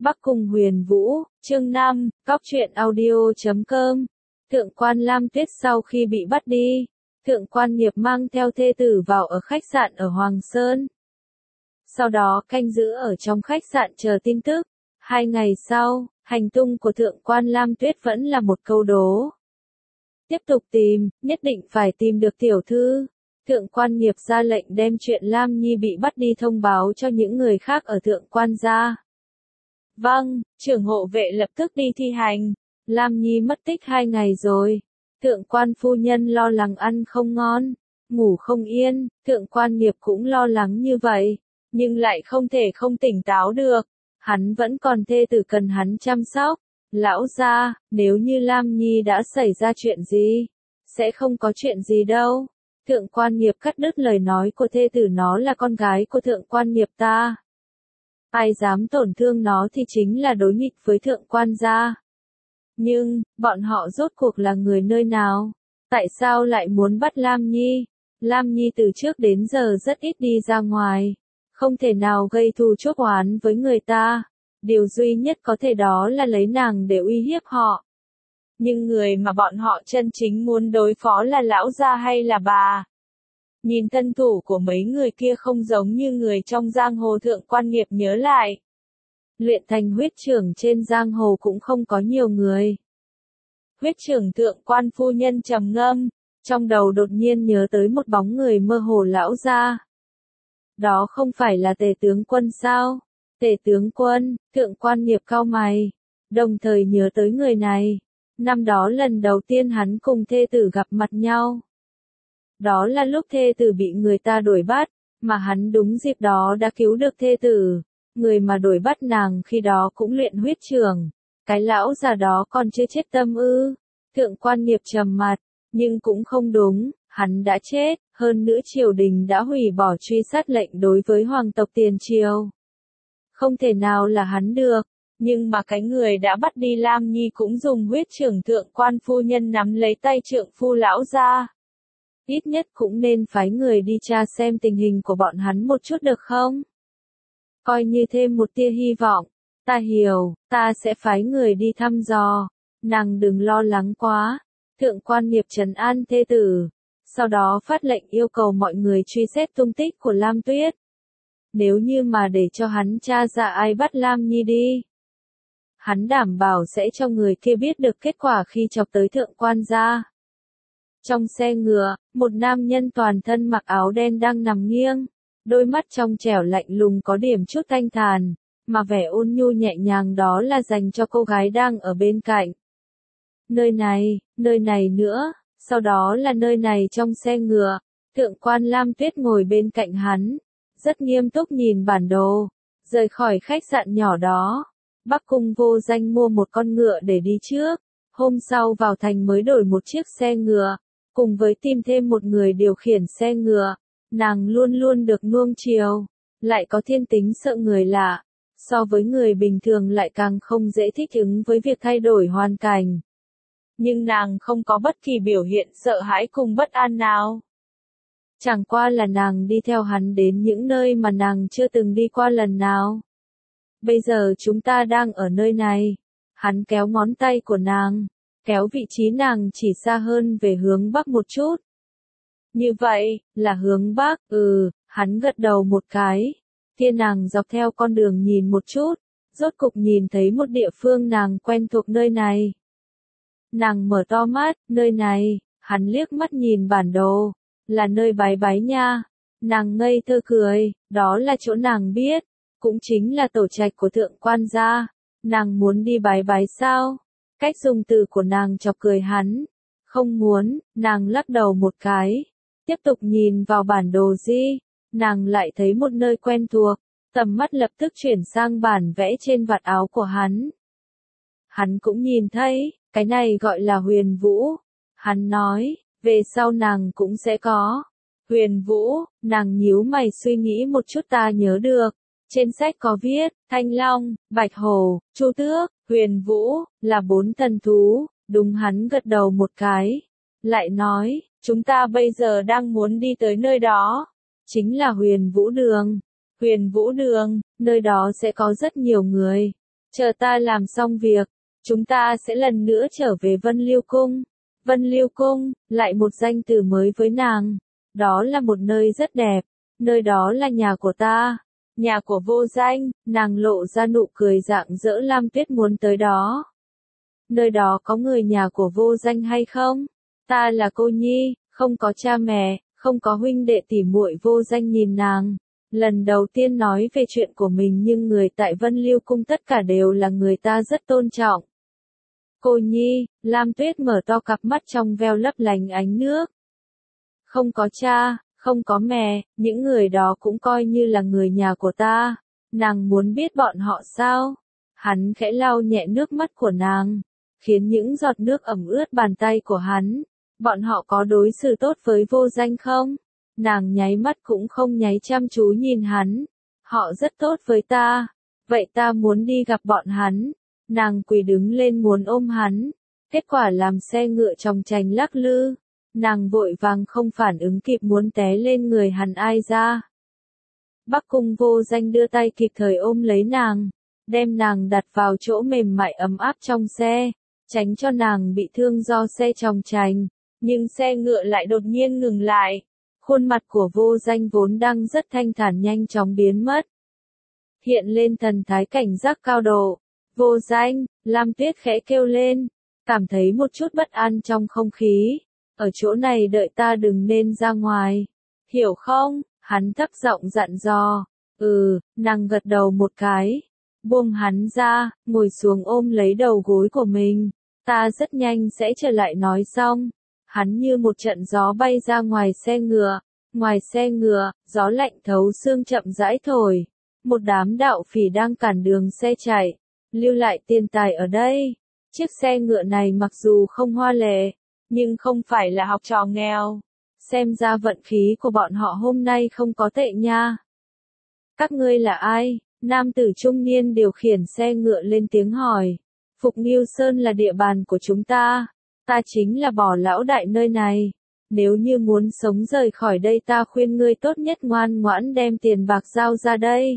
Bắc Cung Huyền Vũ, chương 5, Cóc truyện audio.com. Thượng quan Lam Tuyết sau khi bị bắt đi, Thượng quan Nghiệp mang theo thê tử vào ở khách sạn ở Hoàng Sơn. Sau đó canh giữ ở trong khách sạn chờ tin tức. 2 ngày sau, hành tung của Thượng quan Lam Tuyết vẫn là một câu đố. Tiếp tục tìm, nhất định phải tìm được tiểu thư. Thượng quan Nghiệp ra lệnh đem chuyện Lam Nhi bị bắt đi thông báo cho những người khác ở Thượng quan gia. Vâng, trưởng hộ vệ lập tức đi thi hành. Lam Nhi mất tích 2 ngày rồi. Thượng quan phu nhân lo lắng ăn không ngon, ngủ không yên, Thượng quan Nghiệp cũng lo lắng như vậy, nhưng lại không thể không tỉnh táo được. Hắn vẫn còn thê tử cần hắn chăm sóc. Lão gia, nếu như Lam Nhi đã xảy ra chuyện gì, sẽ không có chuyện gì đâu. Thượng quan Nghiệp cắt đứt lời nói của thê tử, nó là con gái của Thượng quan Nghiệp ta. Ai dám tổn thương nó thì chính là đối nghịch với Thượng quan gia. Nhưng, bọn họ rốt cuộc là người nơi nào? Tại sao lại muốn bắt Lam Nhi? Lam Nhi từ trước đến giờ rất ít đi ra ngoài, không thể nào gây thù chuốc oán với người ta. Điều duy nhất có thể đó là lấy nàng để uy hiếp họ. Nhưng người mà bọn họ chân chính muốn đối phó là lão gia hay là bà? Nhìn thân thủ của mấy người kia không giống như người trong giang hồ. Thượng quan Nghiệp nhớ lại. Luyện thành huyết trưởng trên giang hồ cũng không có nhiều người. Huyết trưởng Thượng quan phu nhân trầm ngâm, trong đầu đột nhiên nhớ tới một bóng người mơ hồ. Lão gia. Đó không phải là Tề tướng quân sao? Tề tướng quân, Thượng quan Nghiệp cau mày, đồng thời nhớ tới người này. Năm đó lần đầu tiên hắn cùng thê tử gặp mặt nhau. Đó là lúc thê tử bị người ta đuổi bắt, mà hắn đúng dịp đó đã cứu được thê tử. Người mà đuổi bắt nàng khi đó cũng luyện huyết trưởng. Cái lão già đó còn chưa chết tâm ư? Thượng quan Nghiệp trầm mặt, nhưng cũng không đúng, hắn đã chết, hơn nữa triều đình đã hủy bỏ truy sát lệnh đối với hoàng tộc Tiền Triều. Không thể nào là hắn được, nhưng mà cái người đã bắt đi Lam Nhi cũng dùng huyết trưởng. Thượng quan phu nhân nắm lấy tay trượng phu lão gia. Ít nhất cũng nên phái người đi tra xem tình hình của bọn hắn một chút được không? Coi như thêm một tia hy vọng. Ta hiểu, ta sẽ phái người đi thăm dò. Nàng đừng lo lắng quá. Thượng quan Nghiệp trấn an thê tử. Sau đó phát lệnh yêu cầu mọi người truy xét tung tích của Lam Tuyết. Nếu như mà để cho hắn tra ra ai bắt Lam Nhi đi, hắn đảm bảo sẽ cho người kia biết được kết quả khi chọc tới Thượng quan gia. Trong xe ngựa, một nam nhân toàn thân mặc áo đen đang nằm nghiêng, đôi mắt trong trẻo lạnh lùng có điểm chút thanh thản, mà vẻ ôn nhu nhẹ nhàng đó là dành cho cô gái đang ở bên cạnh. Nơi này nữa, sau đó là nơi này. Trong xe ngựa, Thượng quan Lam Tuyết ngồi bên cạnh hắn, rất nghiêm túc nhìn bản đồ. Rời khỏi khách sạn nhỏ đó, Bắc Cung vô danh mua một con ngựa để đi trước. Hôm sau vào thành mới đổi một chiếc xe ngựa, cùng với tìm thêm một người điều khiển xe ngựa. Nàng luôn luôn được nuông chiều, lại có thiên tính sợ người lạ, so với người bình thường lại càng không dễ thích ứng với việc thay đổi hoàn cảnh. Nhưng nàng không có bất kỳ biểu hiện sợ hãi cùng bất an nào. Chẳng qua là nàng đi theo hắn đến những nơi mà nàng chưa từng đi qua lần nào. Bây giờ chúng ta đang ở nơi này. Hắn kéo ngón tay của nàng, kéo vị trí nàng chỉ xa hơn về hướng bắc một chút. Như vậy, là hướng bắc. Hắn gật đầu một cái. Kia nàng dọc theo con đường nhìn một chút, rốt cục nhìn thấy một địa phương nàng quen thuộc. Nơi này. Nàng mở to mắt, nơi này. Hắn liếc mắt nhìn bản đồ, là nơi Bái Bái nha. Nàng ngây thơ cười, đó là chỗ nàng biết, cũng chính là tổ trạch của Thượng quan gia. Nàng muốn đi Bái Bái sao? Cách dùng từ của nàng chọc cười hắn. Không muốn. Nàng lắc đầu một cái, tiếp tục nhìn vào bản đồ. Nàng lại thấy một nơi quen thuộc, tầm mắt lập tức chuyển sang bản vẽ trên vạt áo của hắn. Hắn cũng nhìn thấy, cái này gọi là Huyền Vũ. Hắn nói, về sau nàng cũng sẽ có. Huyền Vũ, nàng nhíu mày suy nghĩ một chút. Ta nhớ được, trên sách có viết, Thanh Long, Bạch Hổ, Chu Tước, Huyền Vũ, là 4 thần thú. Đúng. Hắn gật đầu một cái, lại nói, chúng ta bây giờ đang muốn đi tới nơi đó. Chính là Huyền Vũ Đường. Huyền Vũ Đường, nơi đó sẽ có rất nhiều người. Chờ ta làm xong việc, chúng ta sẽ lần nữa trở về Vân Liêu Cung. Vân Liêu Cung, lại một danh từ mới với nàng. Đó là một nơi rất đẹp, nơi đó là nhà của ta, nhà của Vô Danh, nàng lộ ra nụ cười rạng rỡ. Lam Tuyết muốn tới đó. Nơi đó có người nhà của Vô Danh hay không? Ta là cô nhi, không có cha mẹ, không có huynh đệ tỉ muội. Vô Danh nhìn nàng, lần đầu tiên nói về chuyện của mình, nhưng người tại Vân Liêu Cung tất cả đều là người ta rất tôn trọng. Cô nhi, Lam Tuyết mở to cặp mắt trong veo lấp lánh ánh nước. Không có cha, không có mẹ, những người đó cũng coi như là người nhà của ta. Nàng muốn biết bọn họ sao? Hắn khẽ lau nhẹ nước mắt của nàng, khiến những giọt nước ẩm ướt bàn tay của hắn. Bọn họ có đối xử tốt với Vô Danh không? Nàng nháy mắt cũng không nháy, chăm chú nhìn hắn. Họ rất tốt với ta. Vậy ta muốn đi gặp bọn hắn. Nàng quỳ đứng lên muốn ôm hắn. Kết quả làm xe ngựa chòng chành lắc lư. Nàng vội vàng không phản ứng kịp, muốn té lên người hắn. Ai ra? Bắc Cung Vô Danh đưa tay kịp thời ôm lấy nàng, đem nàng đặt vào chỗ mềm mại ấm áp trong xe, tránh cho nàng bị thương do xe chòng chành. Nhưng xe ngựa lại đột nhiên ngừng lại. Khuôn mặt của Vô Danh vốn đang rất thanh thản nhanh chóng biến mất. Hiện lên thần thái cảnh giác cao độ. Vô Danh, Lam Tuyết khẽ kêu lên, cảm thấy một chút bất an trong không khí. Ở chỗ này đợi ta, đừng nên ra ngoài. Hiểu không? Hắn thấp giọng dặn dò. Nàng gật đầu một cái. Buông hắn ra, ngồi xuống ôm lấy đầu gối của mình. Ta rất nhanh sẽ trở lại. Nói xong, hắn như một trận gió bay ra ngoài xe ngựa. Ngoài xe ngựa, gió lạnh thấu xương chậm rãi thổi. Một đám đạo phỉ đang cản đường xe chạy, lưu lại tiền tài ở đây. Chiếc xe ngựa này mặc dù không hoa lệ, nhưng không phải là học trò nghèo. Xem ra vận khí của bọn họ hôm nay không có tệ nha. Các ngươi là ai? Nam tử trung niên điều khiển xe ngựa lên tiếng hỏi. Phục Nghiêu Sơn là địa bàn của chúng ta. Ta chính là Bỏ lão đại nơi này. Nếu như muốn sống rời khỏi đây, ta khuyên ngươi tốt nhất ngoan ngoãn đem tiền bạc giao ra đây.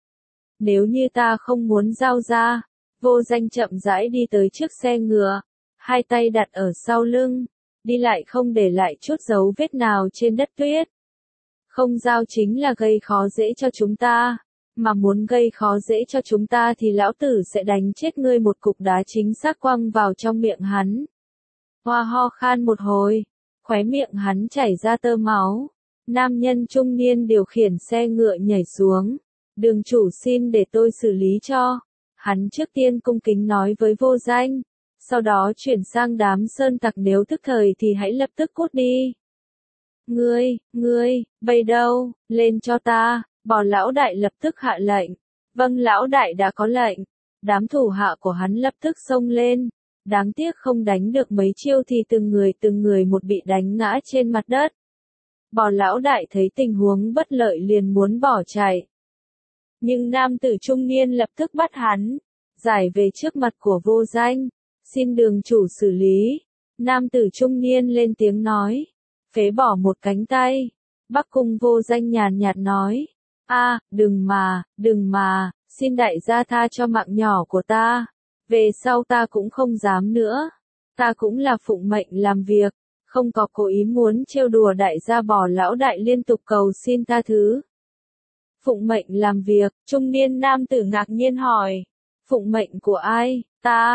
Nếu như ta không muốn giao ra, Vô Danh chậm rãi đi tới trước xe ngựa, hai tay đặt ở sau lưng, đi lại không để lại chút dấu vết nào trên đất tuyết. Không giao chính là gây khó dễ cho chúng ta, mà muốn gây khó dễ cho chúng ta thì lão tử sẽ đánh chết ngươi. Một cục đá chính xác quăng vào trong miệng hắn. Hoa ho khan một hồi, khóe miệng hắn chảy ra tơ máu. Nam nhân trung niên điều khiển xe ngựa nhảy xuống. Đường chủ, xin để tôi xử lý cho. Hắn trước tiên cung kính nói với Vô Danh, sau đó chuyển sang đám sơn tặc, nếu thức thời thì hãy lập tức cút đi. Ngươi, bây đâu, lên cho ta. Bỏ lão đại lập tức hạ lệnh. Vâng, lão đại đã có lệnh. Đám thủ hạ của hắn lập tức xông lên. Đáng tiếc không đánh được mấy chiêu thì từng người một bị đánh ngã trên mặt đất. Bỏ lão đại thấy tình huống bất lợi liền muốn bỏ chạy. Nhưng nam tử trung niên lập tức bắt hắn, giải về trước mặt của Vô Danh. Xin đường chủ xử lý. Nam tử trung niên lên tiếng nói. Phế bỏ một cánh tay. Bắc Cung Vô Danh nhàn nhạt nói. Đừng mà, xin đại gia tha cho mạng nhỏ của ta. Về sau ta cũng không dám nữa. Ta cũng là phụng mệnh làm việc, không có cố ý muốn trêu đùa đại gia. Bỏ lão đại liên tục cầu xin tha thứ. Phụng mệnh làm việc, trung niên nam tử ngạc nhiên hỏi. Phụng mệnh của ai?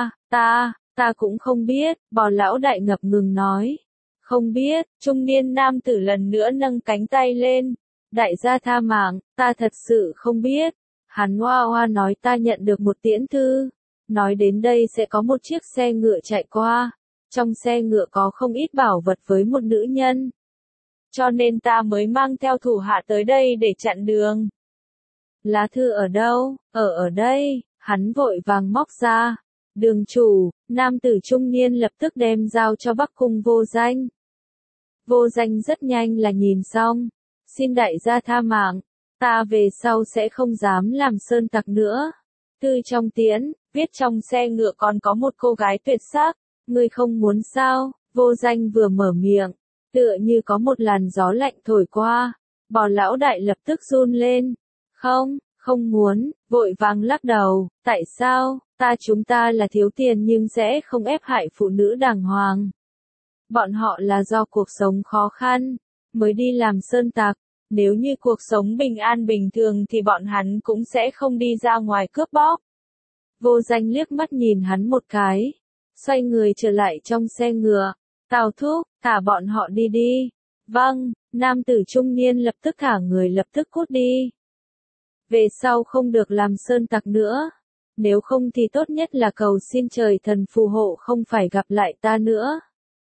Ta cũng không biết. Bỏ lão đại ngập ngừng nói. Không biết. Trung niên nam tử lần nữa nâng cánh tay lên. Đại gia tha mạng, ta thật sự không biết. Hắn hoa hoa nói. Ta nhận được một tiễn thư. Nói đến đây sẽ có một chiếc xe ngựa chạy qua. Trong xe ngựa có không ít bảo vật với một nữ nhân. Cho nên ta mới mang theo thủ hạ tới đây để chặn đường. Lá thư ở đâu? Ở đây. Hắn vội vàng móc ra. Đường chủ, nam tử trung niên lập tức đem giao cho Bắc Cung Vô Danh. Vô Danh rất nhanh là nhìn xong. Xin đại gia tha mạng. Ta về sau sẽ không dám làm sơn tặc nữa. Thư trong tiễn, viết trong xe ngựa còn có một cô gái tuyệt sắc. Ngươi không muốn sao? Vô Danh vừa mở miệng, tựa như có một làn gió lạnh thổi qua. Bỏ lão đại lập tức run lên. Không muốn, vội vàng lắc đầu. Tại sao? Chúng ta là thiếu tiền nhưng sẽ không ép hại phụ nữ đàng hoàng. Bọn họ là do cuộc sống khó khăn, mới đi làm sơn tặc. Nếu như cuộc sống bình an bình thường thì bọn hắn cũng sẽ không đi ra ngoài cướp bóc. Vô Danh liếc mắt nhìn hắn một cái, xoay người trở lại trong xe ngựa. Tào thúc, thả bọn họ đi đi. Vâng, nam tử trung niên lập tức thả người lập tức cút đi. Về sau không được làm sơn tặc nữa. Nếu không thì tốt nhất là cầu xin trời thần phù hộ không phải gặp lại ta nữa.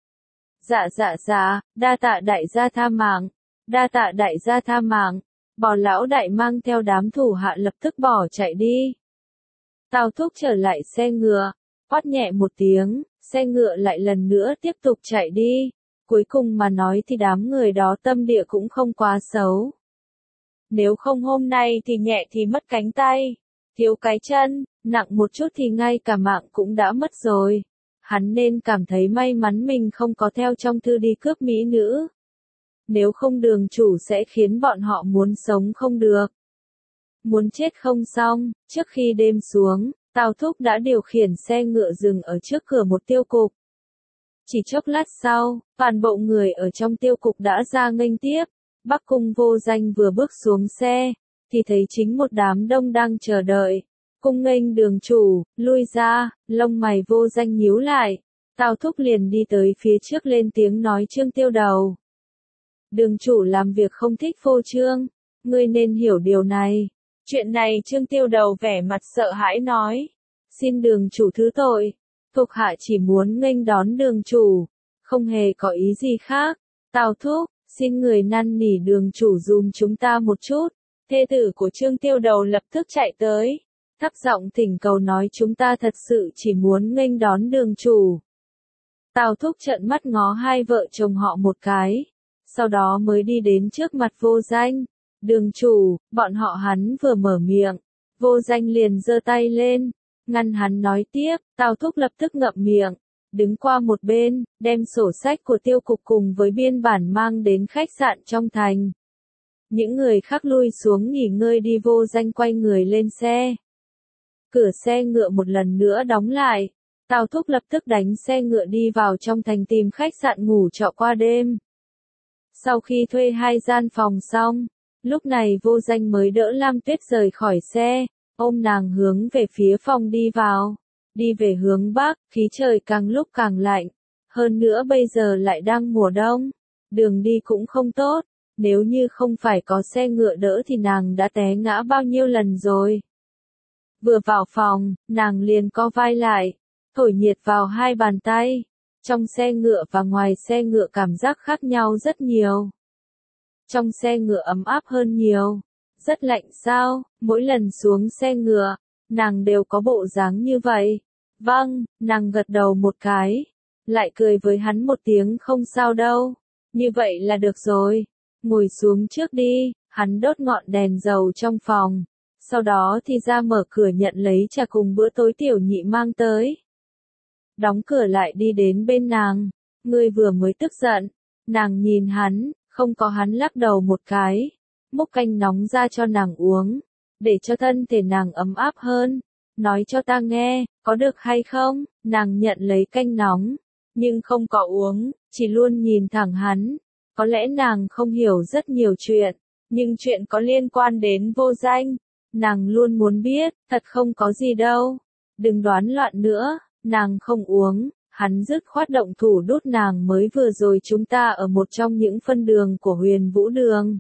Dạ, đa tạ đại gia tha mạng. Đa tạ đại gia tha mạng. Bò lão đại mang theo đám thủ hạ lập tức bỏ chạy đi. Tào thúc trở lại xe ngựa, quát nhẹ một tiếng, xe ngựa lại lần nữa tiếp tục chạy đi. Cuối cùng mà nói thì đám người đó tâm địa cũng không quá xấu. Nếu không hôm nay thì nhẹ thì mất cánh tay, thiếu cái chân, nặng một chút thì ngay cả mạng cũng đã mất rồi. Hắn nên cảm thấy may mắn mình không có theo trong thư đi cướp mỹ nữ. Nếu không đường chủ sẽ khiến bọn họ muốn sống không được. Muốn chết không xong, trước khi đêm xuống, Tào thúc đã điều khiển xe ngựa dừng ở trước cửa một tiêu cục. Chỉ chốc lát sau, toàn bộ người ở trong tiêu cục đã ra nghênh tiếp. Bắc Cung Vô Danh vừa bước xuống xe, thì thấy chính một đám đông đang chờ đợi. Cung nghênh đường chủ, lui ra, lông mày Vô Danh nhíu lại. Tào thúc liền đi tới phía trước lên tiếng nói Trương Tiêu Đầu. Đường chủ làm việc không thích phô trương, ngươi nên hiểu điều này. Chuyện này Trương Tiêu Đầu vẻ mặt sợ hãi nói. Xin đường chủ thứ tội, thuộc hạ chỉ muốn nghênh đón đường chủ, không hề có ý gì khác. Tào thúc, xin người năn nỉ đường chủ dùm chúng ta một chút. Thê tử của Trương Tiêu Đầu lập tức chạy tới, thấp giọng thỉnh cầu nói chúng ta thật sự chỉ muốn nghênh đón đường chủ. Tào thúc trợn mắt ngó hai vợ chồng họ một cái, sau đó mới đi đến trước mặt Vô Danh. Đường chủ, bọn họ hắn vừa mở miệng, Vô Danh liền giơ tay lên, ngăn hắn nói tiếp. Tào thúc lập tức ngậm miệng, đứng qua một bên, đem sổ sách của tiêu cục cùng với biên bản mang đến khách sạn trong thành. Những người khác lui xuống nghỉ ngơi đi. Vô Danh quay người lên xe. Cửa xe ngựa một lần nữa đóng lại, Tào thúc lập tức đánh xe ngựa đi vào trong thành tìm khách sạn ngủ trọ qua đêm. Sau khi thuê 2 gian phòng xong, lúc này Vô Danh mới đỡ Lam Tuyết rời khỏi xe, ôm nàng hướng về phía phòng đi vào. Đi về hướng bắc, khí trời càng lúc càng lạnh. Hơn nữa bây giờ lại đang mùa đông, đường đi cũng không tốt. Nếu như không phải có xe ngựa đỡ thì nàng đã té ngã bao nhiêu lần rồi. Vừa vào phòng, nàng liền co vai lại, thổi nhiệt vào 2 bàn tay. Trong xe ngựa và ngoài xe ngựa cảm giác khác nhau rất nhiều. Trong xe ngựa ấm áp hơn nhiều. Rất lạnh sao? Mỗi lần xuống xe ngựa, nàng đều có bộ dáng như vậy. Vâng, nàng gật đầu một cái, lại cười với hắn một tiếng không sao đâu. Như vậy là được rồi. Ngồi xuống trước đi. Hắn đốt ngọn đèn dầu trong phòng, sau đó thì ra mở cửa nhận lấy trà cùng bữa tối tiểu nhị mang tới. Đóng cửa lại đi đến bên nàng. Ngươi vừa mới tức giận. Nàng nhìn hắn, không có hắn lắc đầu một cái. Múc canh nóng ra cho nàng uống, để cho thân thể nàng ấm áp hơn. Nói cho ta nghe, có được hay không? Nàng nhận lấy canh nóng, nhưng không có uống, chỉ luôn nhìn thẳng hắn. Có lẽ nàng không hiểu rất nhiều chuyện, nhưng chuyện có liên quan đến Vô Danh, nàng luôn muốn biết. Thật không có gì đâu. Đừng đoán loạn nữa. Nàng không uống, hắn dứt khoát động thủ đút nàng. Mới vừa rồi chúng ta ở một trong những phân đường của Huyền Vũ Đường.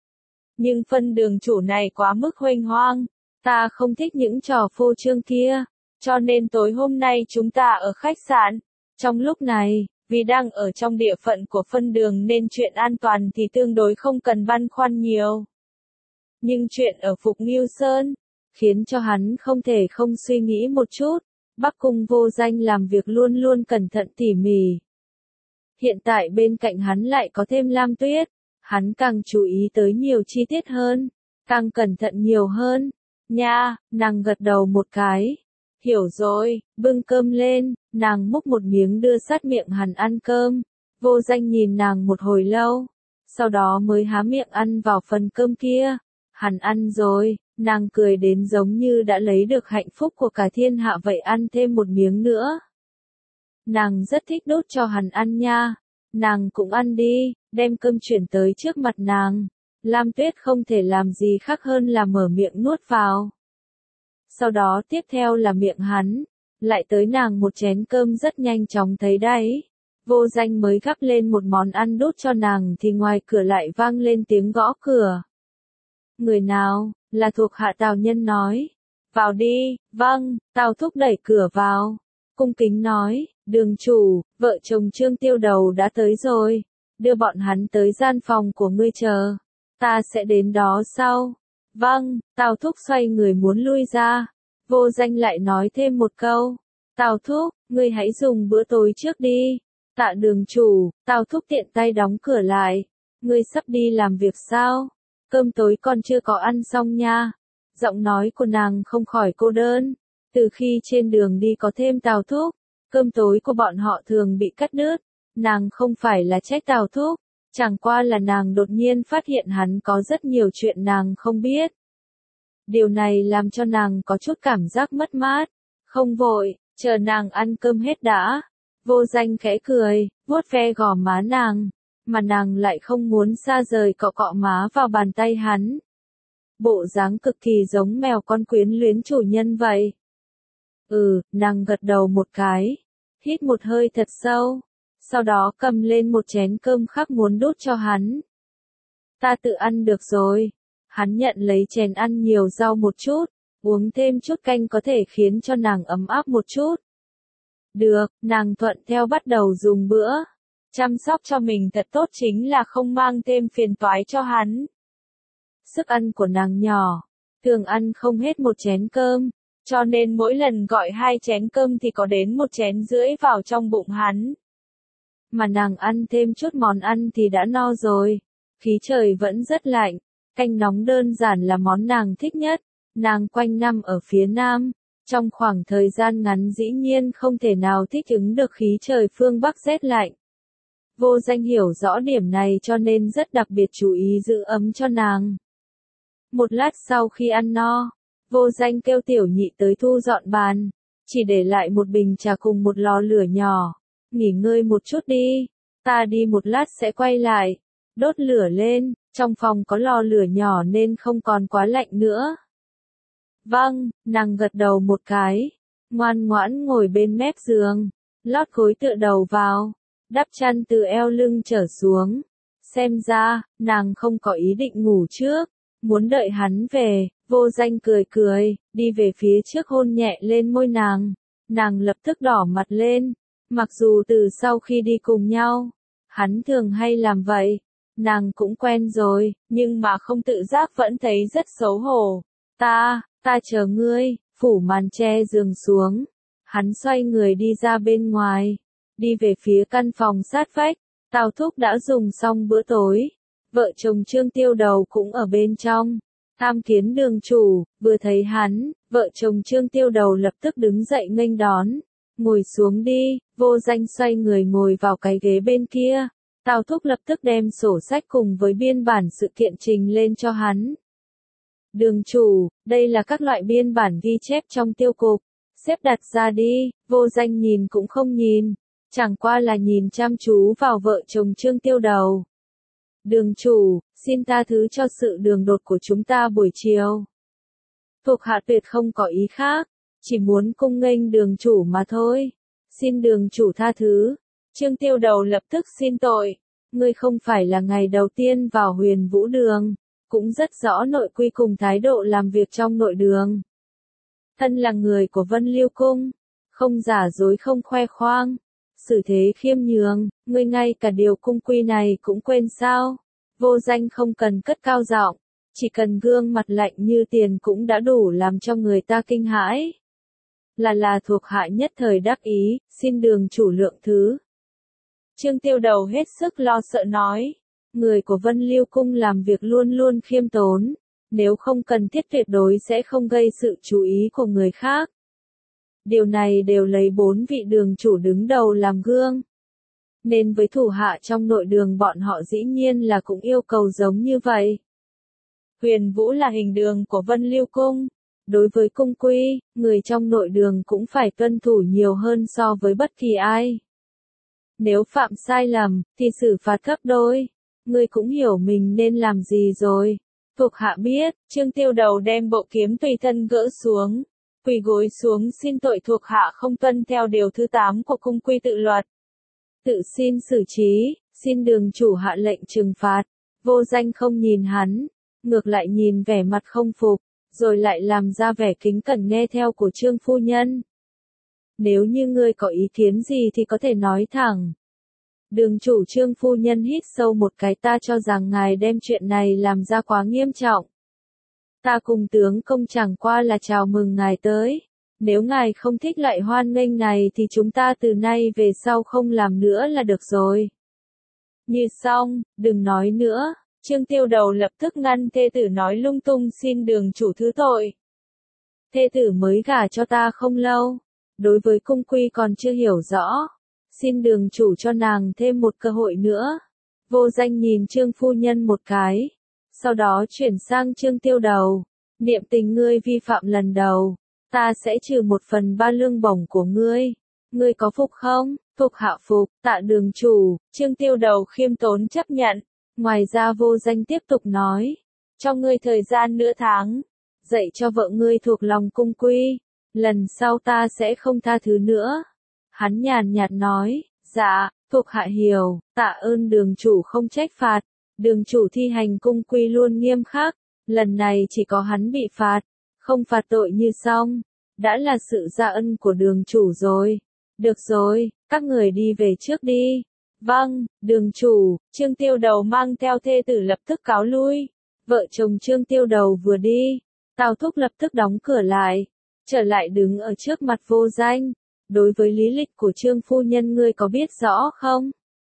Nhưng phân đường chủ này quá mức huênh hoang, ta không thích những trò phô trương kia, cho nên tối hôm nay chúng ta ở khách sạn. Trong lúc này, vì đang ở trong địa phận của phân đường nên chuyện an toàn thì tương đối không cần băn khoăn nhiều. Nhưng chuyện ở Phục Ngưu Sơn, khiến cho hắn không thể không suy nghĩ một chút. Bắc Cung Vô Danh làm việc luôn luôn cẩn thận tỉ mỉ. Hiện tại bên cạnh hắn lại có thêm Lam Tuyết, hắn càng chú ý tới nhiều chi tiết hơn, càng cẩn thận nhiều hơn. Nha, nàng gật đầu một cái. Hiểu rồi, bưng cơm lên, nàng múc một miếng đưa sát miệng hắn ăn cơm. Vô Danh nhìn nàng một hồi lâu, sau đó mới há miệng ăn vào phần cơm kia. Hắn ăn rồi, Nàng cười đến giống như đã lấy được hạnh phúc của cả thiên hạ vậy, ăn thêm một miếng nữa. Nàng rất thích đút cho hắn ăn nha. Nàng cũng ăn đi, đem cơm chuyển tới trước mặt nàng. Lam Tuyết không thể làm gì khác hơn là mở miệng nuốt vào. Sau đó tiếp theo là miệng hắn, lại tới nàng một chén cơm rất nhanh chóng thấy đấy. Vô Danh mới gắp lên một món ăn đút cho nàng thì ngoài cửa lại vang lên tiếng gõ cửa. Người nào? Là thuộc hạ Tào Nhân nói. Vào đi. Vâng. Tào Thúc đẩy cửa vào, cung kính nói, đường chủ, vợ chồng Trương Tiêu Đầu đã tới rồi, đưa bọn hắn tới gian phòng của ngươi chờ, ta sẽ đến đó sau. Vâng. Tào Thúc xoay người muốn lui ra, Vô Danh lại nói thêm một câu, Tào Thúc, ngươi hãy dùng bữa tối trước đi. Tạ đường chủ. Tào Thúc tiện tay đóng cửa lại, ngươi sắp đi làm việc sao? Cơm tối còn chưa có ăn xong nha. Giọng nói của nàng không khỏi cô đơn. Từ khi trên đường đi có thêm Tào Thúc, cơm tối của bọn họ thường bị cắt đứt. Nàng không phải là trách Tào Thúc, chẳng qua là nàng đột nhiên phát hiện hắn có rất nhiều chuyện nàng không biết. Điều này làm cho nàng có chút cảm giác mất mát. Không vội, chờ nàng ăn cơm hết đã. Vô Danh khẽ cười, vuốt ve gò má nàng, mà nàng lại không muốn xa rời cọ cọ má vào bàn tay hắn. Bộ dáng cực kỳ giống mèo con quyến luyến chủ nhân vậy. Nàng gật đầu một cái, hít một hơi thật sâu, sau đó cầm lên một chén cơm khác muốn đút cho hắn. Ta tự ăn được rồi. Hắn nhận lấy chén ăn nhiều rau một chút, uống thêm chút canh có thể khiến cho nàng ấm áp một chút. Được, nàng thuận theo bắt đầu dùng bữa. Chăm sóc cho mình thật tốt chính là không mang thêm phiền toái cho hắn. Sức ăn của nàng nhỏ, thường ăn không hết một chén cơm, cho nên mỗi lần gọi 2 chén cơm thì có đến 1 chén rưỡi vào trong bụng hắn. Mà nàng ăn thêm chút món ăn thì đã no rồi. Khí trời vẫn rất lạnh, canh nóng đơn giản là món nàng thích nhất. Nàng quanh năm ở phía Nam, trong khoảng thời gian ngắn dĩ nhiên không thể nào thích ứng được khí trời phương Bắc rét lạnh. Vô Danh hiểu rõ điểm này cho nên rất đặc biệt chú ý giữ ấm cho nàng. Một lát sau khi ăn no, Vô Danh kêu Tiểu Nhị tới thu dọn bàn, chỉ để lại một bình trà cùng một lò lửa nhỏ. Nghỉ ngơi một chút đi, ta đi một lát sẽ quay lại. Đốt lửa lên, trong phòng có lò lửa nhỏ nên không còn quá lạnh nữa. Vâng. Nàng gật đầu một cái, ngoan ngoãn ngồi bên mép giường, lót gối tựa đầu vào, đắp chăn từ eo lưng trở xuống. Xem ra, nàng không có ý định ngủ trước, muốn đợi hắn về. Vô Danh cười cười, đi về phía trước hôn nhẹ lên môi nàng. Nàng lập tức đỏ mặt lên, mặc dù từ sau khi đi cùng nhau, hắn thường hay làm vậy, nàng cũng quen rồi, nhưng mà không tự giác vẫn thấy rất xấu hổ. Ta chờ ngươi. Phủ màn che giường xuống, hắn xoay người đi ra bên ngoài, đi về phía căn phòng sát vách. Tào Thúc đã dùng xong bữa tối, vợ chồng Trương Tiêu Đầu cũng ở bên trong. Tham kiến đường chủ. Vừa thấy hắn, vợ chồng Trương Tiêu Đầu lập tức đứng dậy nghênh đón. Ngồi xuống đi. Vô Danh xoay người ngồi vào cái ghế bên kia. Tào Thúc lập tức đem sổ sách cùng với biên bản sự kiện trình lên cho hắn. Đường chủ, đây là các loại biên bản ghi chép trong tiêu cục, xếp đặt ra đi. Vô Danh nhìn cũng không nhìn, chẳng qua là nhìn chăm chú vào vợ chồng Trương Tiêu Đầu. Đường chủ, xin tha thứ cho sự đường đột của chúng ta buổi chiều. Thuộc hạ tuyệt không có ý khác, chỉ muốn cung nghênh đường chủ mà thôi. Xin đường chủ tha thứ. Trương Tiêu Đầu lập tức xin tội. Ngươi không phải là ngày đầu tiên vào Huyền Vũ Đường, cũng rất rõ nội quy cùng thái độ làm việc trong nội đường. Thân là người của Vân Liêu Cung, không giả dối không khoe khoang, xử thế khiêm nhường, ngươi ngay cả điều cung quy này cũng quên sao? Vô Danh không cần cất cao giọng, chỉ cần gương mặt lạnh như tiền cũng đã đủ làm cho người ta kinh hãi. Là thuộc hạ nhất thời đắc ý, xin đường chủ lượng thứ. Trương Tiêu Đầu hết sức lo sợ nói, người của Vân Liêu Cung làm việc luôn luôn khiêm tốn, nếu không cần thiết tuyệt đối sẽ không gây sự chú ý của người khác. Điều này đều lấy 4 vị đường chủ đứng đầu làm gương. Nên với thủ hạ trong nội đường bọn họ dĩ nhiên là cũng yêu cầu giống như vậy. Huyền Vũ là hình đường của Vân Lưu Cung. Đối với cung quy, người trong nội đường cũng phải tuân thủ nhiều hơn so với bất kỳ ai. Nếu phạm sai lầm, thì xử phạt gấp đôi. Ngươi cũng hiểu mình nên làm gì rồi. Thuộc hạ biết, Trương Tiêu Đầu đem bộ kiếm tùy thân gỡ xuống. Quỳ gối xuống xin tội thuộc hạ không tuân theo điều thứ 8 của cung quy tự luật. Tự xin xử trí, xin đường chủ hạ lệnh trừng phạt. Vô Danh không nhìn hắn, ngược lại nhìn vẻ mặt không phục, rồi lại làm ra vẻ kính cẩn nghe theo của Trương phu nhân. Nếu như ngươi có ý kiến gì thì có thể nói thẳng. Đường chủ Trương phu nhân hít sâu một cái, ta cho rằng ngài đem chuyện này làm ra quá nghiêm trọng. Ta cùng tướng công chẳng qua là chào mừng ngài tới. Nếu ngài không thích loại hoan nghênh này thì chúng ta từ nay về sau không làm nữa là được rồi. Như xong, đừng nói nữa. Trương Tiêu Đầu lập tức ngăn thê tử nói lung tung, xin đường chủ thứ tội. Thê tử mới gả cho ta không lâu. Đối với cung quy còn chưa hiểu rõ. Xin đường chủ cho nàng thêm một cơ hội nữa. Vô Danh nhìn Trương phu nhân một cái. Sau đó chuyển sang Trương Tiêu Đầu. Niệm tình ngươi vi phạm lần đầu. Ta sẽ trừ 1/3 lương bổng của ngươi. Ngươi có phục không? Phục hạ phục, tạ đường chủ. Trương Tiêu Đầu khiêm tốn chấp nhận. Ngoài ra Vô Danh tiếp tục nói. Cho ngươi thời gian nửa tháng. Dạy cho vợ ngươi thuộc lòng cung quy. Lần sau ta sẽ không tha thứ nữa. Hắn nhàn nhạt nói. Dạ, thuộc hạ hiểu. Tạ ơn đường chủ không trách phạt. Đường chủ thi hành cung quy luôn nghiêm khắc. Lần này chỉ có hắn bị phạt. Không phạt tội như xong. Đã là sự gia ân của đường chủ rồi. Được rồi, các người đi về trước đi. Vâng, đường chủ. Trương Tiêu Đầu mang theo thê tử lập tức cáo lui. Vợ chồng Trương Tiêu Đầu vừa đi, Tào Thúc lập tức đóng cửa lại, trở lại đứng ở trước mặt Vô Danh. Đối với lý lịch của Trương phu nhân ngươi có biết rõ không?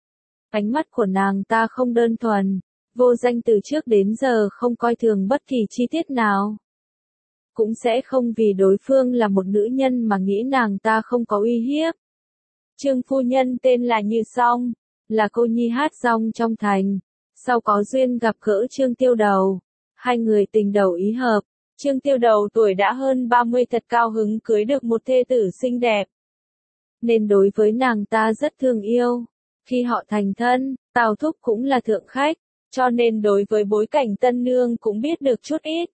Ánh mắt của nàng ta không đơn thuần. Vô Danh từ trước đến giờ không coi thường bất kỳ chi tiết nào. Cũng sẽ không vì đối phương là một nữ nhân mà nghĩ nàng ta không có uy hiếp. Trương phu nhân tên là Như Song, là cô nhi hát rong trong thành. Sau có duyên gặp gỡ Trương Tiêu Đầu, hai người tình đầu ý hợp. Trương Tiêu Đầu tuổi đã hơn 30 thật cao hứng cưới được một thê tử xinh đẹp. Nên đối với nàng ta rất thương yêu. Khi họ thành thân, Tào Thúc cũng là thượng khách, cho nên đối với bối cảnh tân nương cũng biết được chút ít.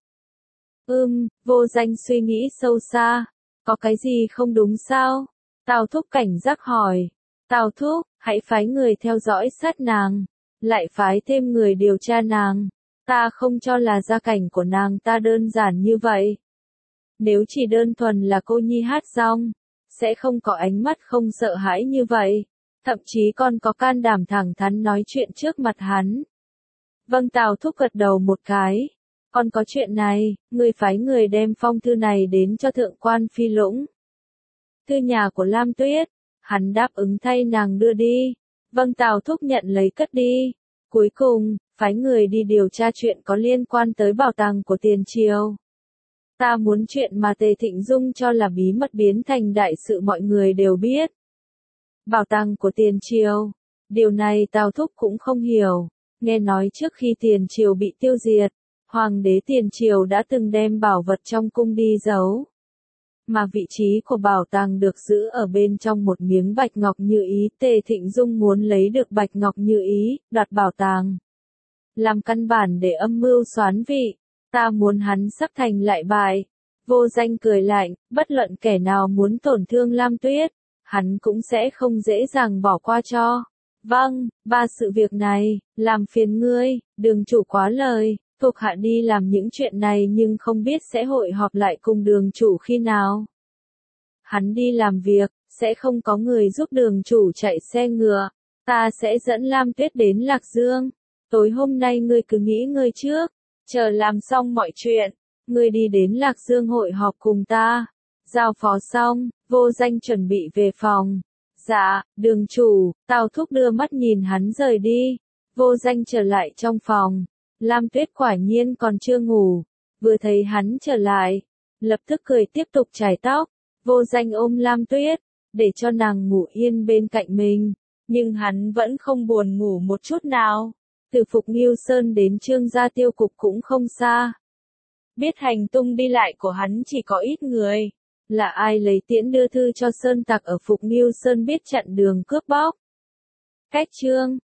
Vô Danh suy nghĩ sâu xa. Có cái gì không đúng sao? Tào Thúc cảnh giác hỏi. Tào Thúc, hãy phái người theo dõi sát nàng. Lại phái thêm người điều tra nàng. Ta không cho là gia cảnh của nàng ta đơn giản như vậy. Nếu chỉ đơn thuần là cô nhi hát rong, sẽ không có ánh mắt không sợ hãi như vậy. Thậm chí còn có can đảm thẳng thắn nói chuyện trước mặt hắn. Vâng, Tào Thúc gật đầu một cái. Còn có chuyện này, người phái người đem phong thư này đến cho thượng quan Phi Lũng. Thư nhà của Lam Tuyết, hắn đáp ứng thay nàng đưa đi. Vâng, Tào Thúc nhận lấy cất đi. Cuối cùng, phái người đi điều tra chuyện có liên quan tới bảo tàng của Tiền Triều. Ta muốn chuyện mà Tề Thịnh Dung cho là bí mật biến thành đại sự mọi người đều biết. Bảo tàng của Tiền Triều. Điều này Tào Thúc cũng không hiểu. Nghe nói trước khi Tiền Triều bị tiêu diệt, Hoàng đế Tiền Triều đã từng đem bảo vật trong cung đi giấu. Mà vị trí của bảo tàng được giữ ở bên trong một miếng bạch ngọc như ý. Tề Thịnh Dung muốn lấy được bạch ngọc như ý, đoạt bảo tàng. Làm căn bản để âm mưu soán vị. Ta muốn hắn sắp thành lại bại. Vô Danh cười lạnh, bất luận kẻ nào muốn tổn thương Lam Tuyết, hắn cũng sẽ không dễ dàng bỏ qua cho. Vâng, ba sự việc này, làm phiền ngươi, đường chủ quá lời. Thuộc hạ đi làm những chuyện này nhưng không biết sẽ hội họp lại cùng đường chủ khi nào. Hắn đi làm việc, sẽ không có người giúp đường chủ chạy xe ngựa. Ta sẽ dẫn Lam Tuyết đến Lạc Dương. Tối hôm nay ngươi cứ nghĩ ngươi trước. Chờ làm xong mọi chuyện, ngươi đi đến Lạc Dương hội họp cùng ta. Giao phó xong, Vô Danh chuẩn bị về phòng. Dạ, đường chủ. Tào Thúc đưa mắt nhìn hắn rời đi. Vô Danh trở lại trong phòng. Lam Tuyết quả nhiên còn chưa ngủ. Vừa thấy hắn trở lại, lập tức cười tiếp tục chải tóc. Vô Danh ôm Lam Tuyết, để cho nàng ngủ yên bên cạnh mình. Nhưng hắn vẫn không buồn ngủ một chút nào. từ Phục Nghiêu Sơn đến Trương Gia Tiêu Cục cũng không xa. Biết hành tung đi lại của hắn chỉ có ít người. Là ai lấy tiễn đưa thư cho sơn tặc ở Phục Nghiêu Sơn biết chặn đường cướp bóc. Cách chương